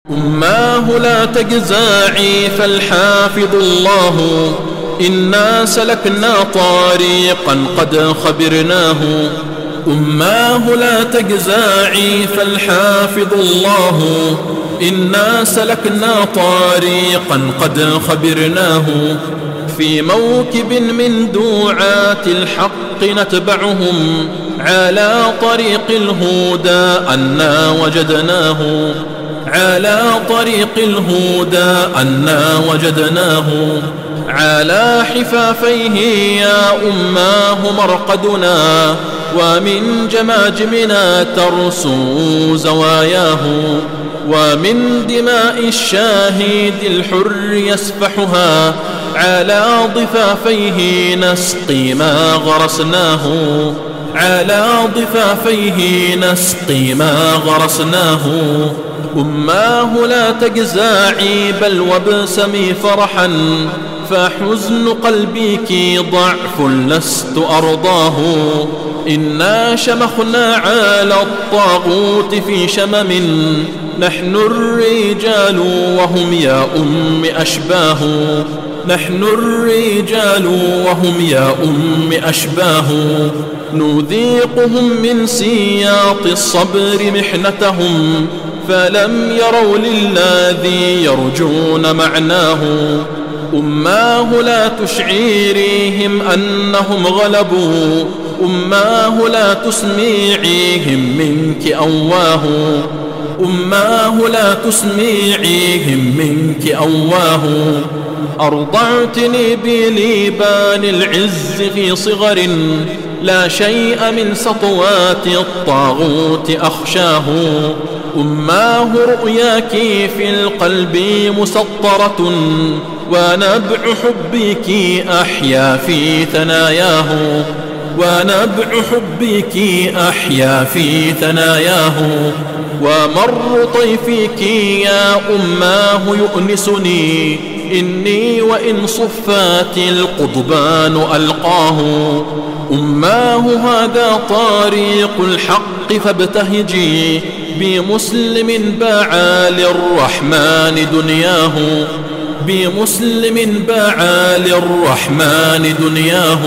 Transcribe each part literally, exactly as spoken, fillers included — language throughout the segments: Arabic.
أماه لا تجزعي فالحافظ الله، إنا سلكنا طريقا قد خبرناه. أماه لا تجزعي فالحافظ الله، إنا سلكنا طريقا قد خبرناه. في موكب من دوعات الحق نتبعهم، على طريق الهدى أنا وجدناه. على طريق الهدى أنا وجدناه. على حفافيه يا أماه مرقدنا، ومن جماجمنا ترسو زواياه. ومن دماء الشاهد الحر يسفحها، على ضفافيه نسقي ما غرسناه. على ضفافيه نسقي ما غرسناه. أماه لا تجزعي بل وابسمي فرحا، فحزن قلبك ضعف لست أرضاه. إنا شمخنا على الطاغوت في شمم، نحن الرجال وهم يا أم أشباه. نحن الرجال وهم يا أم أشباه. نذيقهم من سياط الصبر محنتهم، فلم يروا للذي يرجون معناه. أماه لا تشعريهم أنهم غلبوا، أماه لا تسمعيهم منك أواه. أماه لا تسمعيهم منك أواه. أرضعتني بليبان العز في صغر، لا شيء من سطوات الطاغوت أخشاه. أماه رؤياك في القلب مسطرة، ونبع حبك أحيا في ثناياه. ونبع حبك أحيا في ثناياه. ومر طيفك يا أماه يؤنسني، إني وإن صفات القضبان ألقاه. أماه هذا طريق الحق فابتهجي، بمسلم باعا للرحمن دنياه. بمسلم باعا للرحمن دنياه.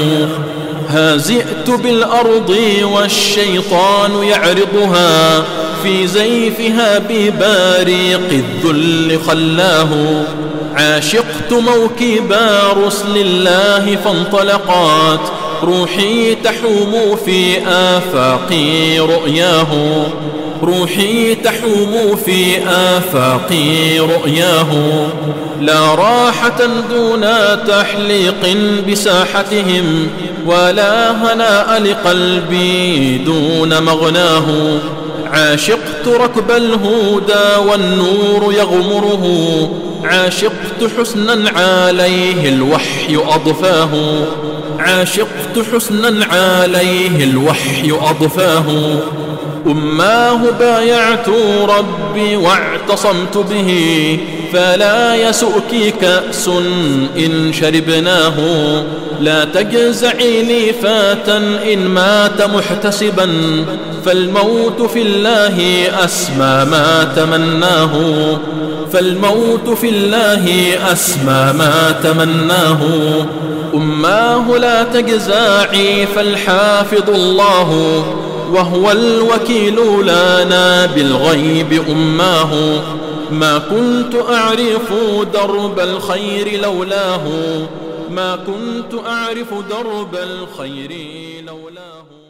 هازئت بالأرض والشيطان يعرضها، في زيفها بباريق الذل خلاه. عاشقت موكب رسل الله فانطلقت، روحي تحوم في آفاق رؤياه. روحي تحوم في آفاق رؤياه. لا راحة دون تحليق بساحتهم، ولا هناء لقلبي دون مغناه. عاشقت ركب الهدى والنور يغمره، عاشقت حسنا عليه الوحي أضفاه. عاشقت حسنا عليه الوحي أضفاه. أماه بايعت ربي واعتصمت به، فلا يسؤك كأس إن شربناه. لا تجزعي لي فاتا إن مات محتسبا، فالموت في الله أسمى ما تمناه. فالموت في الله أسمى ما تمناه. أماه لا تجزعي فالحافظ الله، وهو الوكيل لنا بالغيب. أماه ما كنت أعرف درب الخير لولاه. ما كنت أعرف درب الخير لولاه.